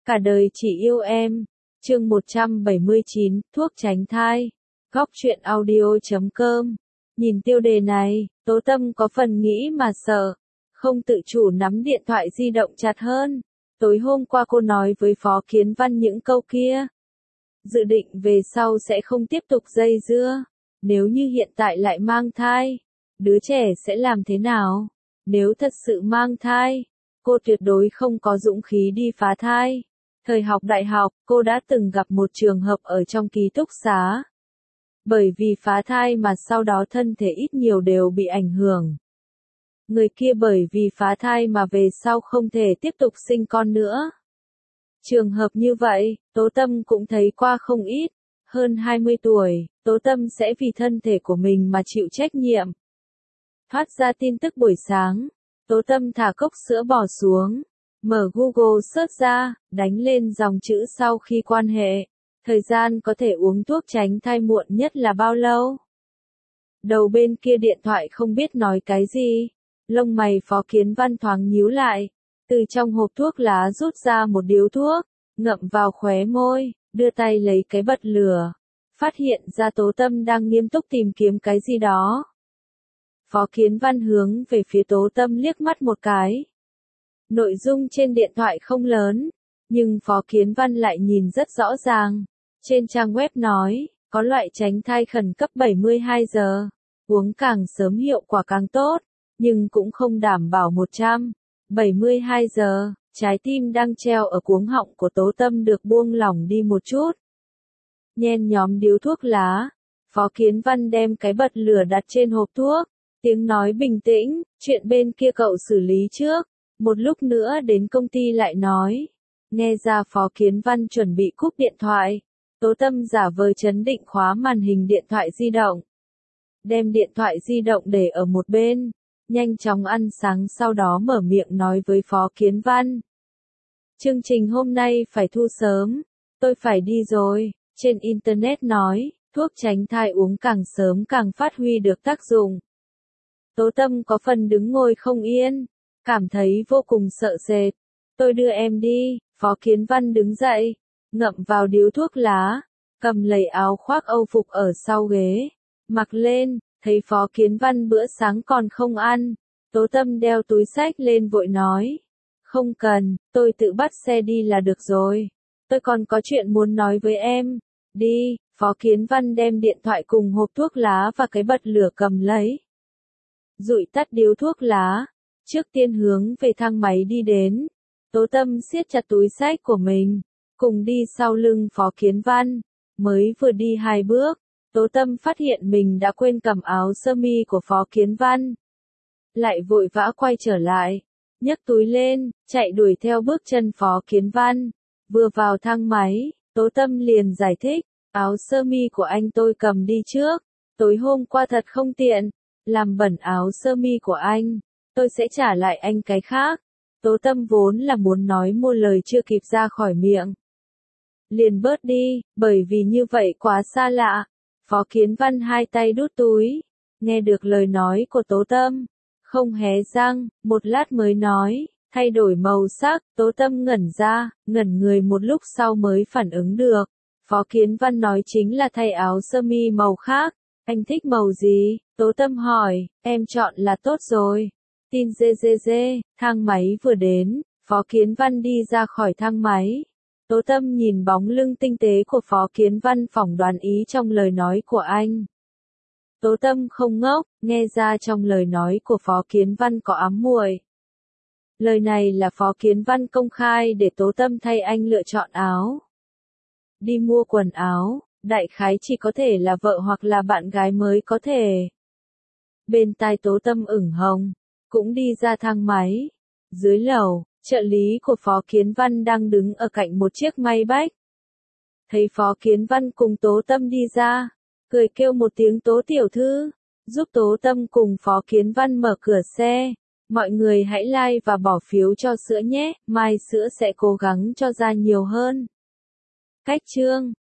Cả đời chỉ yêu em. Chương 179, thuốc tránh thai. Góc truyện audio.com. Nhìn tiêu đề này, Tố Tâm có phần nghĩ mà sợ, không tự chủ nắm điện thoại di động chặt hơn. Tối hôm qua cô nói với Phó Kiến Văn những câu kia. Dự định về sau sẽ không tiếp tục dây dưa. Nếu như hiện tại lại mang thai, đứa trẻ sẽ làm thế nào? Nếu thật sự mang thai, cô tuyệt đối không có dũng khí đi phá thai. Thời học đại học, cô đã từng gặp một trường hợp ở trong ký túc xá. Bởi vì phá thai mà sau đó thân thể ít nhiều đều bị ảnh hưởng. Người kia bởi vì phá thai mà về sau không thể tiếp tục sinh con nữa. Trường hợp như vậy, Tố Tâm cũng thấy qua không ít. Hơn 20 tuổi, Tố Tâm sẽ vì thân thể của mình mà chịu trách nhiệm. Phát ra tin tức buổi sáng, Tố Tâm thả cốc sữa bò xuống, mở Google search ra, đánh lên dòng chữ sau khi quan hệ. Thời gian có thể uống thuốc tránh thai muộn nhất là bao lâu? Đầu bên kia điện thoại không biết nói cái gì. Lông mày Phó Kiến Văn thoáng nhíu lại. Từ trong hộp thuốc lá rút ra một điếu thuốc, ngậm vào khóe môi, đưa tay lấy cái bật lửa. Phát hiện ra Tố Tâm đang nghiêm túc tìm kiếm cái gì đó. Phó Kiến Văn hướng về phía Tố Tâm liếc mắt một cái. Nội dung trên điện thoại không lớn, nhưng Phó Kiến Văn lại nhìn rất rõ ràng. Trên trang web nói, có loại tránh thai khẩn cấp 72 giờ, uống càng sớm hiệu quả càng tốt, nhưng cũng không đảm bảo 172 giờ, trái tim đang treo ở cuống họng của Tố Tâm được buông lỏng đi một chút. Nhen nhóm điếu thuốc lá, Phó Kiến Văn đem cái bật lửa đặt trên hộp thuốc, tiếng nói bình tĩnh, chuyện bên kia cậu xử lý trước, một lúc nữa đến công ty lại nói. Nghe ra Phó Kiến Văn chuẩn bị cúp điện thoại. Tố Tâm giả vờ trấn định khóa màn hình điện thoại di động. Đem điện thoại di động để ở một bên, nhanh chóng ăn sáng sau đó mở miệng nói với Phó Kiến Văn. Chương trình hôm nay phải thu sớm, tôi phải đi rồi. Trên Internet nói, thuốc tránh thai uống càng sớm càng phát huy được tác dụng. Tố Tâm có phần đứng ngồi không yên, cảm thấy vô cùng sợ sệt. Tôi đưa em đi. Phó Kiến Văn đứng dậy, ngậm vào điếu thuốc lá, cầm lấy áo khoác Âu phục ở sau ghế, mặc lên, thấy Phó Kiến Văn bữa sáng còn không ăn. Tố Tâm đeo túi xách lên vội nói. Không cần, tôi tự bắt xe đi là được rồi. Tôi còn có chuyện muốn nói với em. Đi. Phó Kiến Văn đem điện thoại cùng hộp thuốc lá và cái bật lửa cầm lấy. Dụi tắt điếu thuốc lá, trước tiên hướng về thang máy đi đến. Tố Tâm siết chặt túi xách của mình, cùng đi sau lưng Phó Kiến Văn. Mới vừa đi 2 bước, Tố Tâm phát hiện mình đã quên cầm áo sơ mi của Phó Kiến Văn. Lại vội vã quay trở lại, nhấc túi lên, chạy đuổi theo bước chân Phó Kiến Văn. Vừa vào thang máy, Tố Tâm liền giải thích, áo sơ mi của anh tôi cầm đi trước, tối hôm qua thật không tiện, làm bẩn áo sơ mi của anh, tôi sẽ trả lại anh cái khác. Tố Tâm vốn là muốn nói một lời chưa kịp ra khỏi miệng. Liền bớt đi, bởi vì như vậy quá xa lạ. Phó Kiến Văn hai tay đút túi, nghe được lời nói của Tố Tâm, không hé răng, một lát mới nói, thay đổi màu sắc. Tố Tâm ngẩn ra, ngẩn người một lúc sau mới phản ứng được. Phó Kiến Văn nói chính là thay áo sơ mi màu khác. Anh thích màu gì? Tố Tâm hỏi, em chọn là tốt rồi. Tin GGG, thang máy vừa đến, Phó Kiến Văn đi ra khỏi thang máy. Tố Tâm nhìn bóng lưng tinh tế của Phó Kiến Văn phỏng đoán ý trong lời nói của anh. Tố Tâm không ngốc, nghe ra trong lời nói của Phó Kiến Văn có ám muội. Lời này là Phó Kiến Văn công khai để Tố Tâm thay anh lựa chọn áo. Đi mua quần áo, đại khái chỉ có thể là vợ hoặc là bạn gái mới có thể. Bên tai Tố Tâm ửng hồng, cũng đi ra thang máy. Dưới lầu, trợ lý của Phó Kiến Văn đang đứng ở cạnh một chiếc Maybach. Thấy Phó Kiến Văn cùng Tố Tâm đi ra, cười kêu một tiếng Tố tiểu thư, giúp Tố Tâm cùng Phó Kiến Văn mở cửa xe. Mọi người hãy like và bỏ phiếu cho sữa nhé, mai sữa sẽ cố gắng cho ra nhiều hơn. Cách chương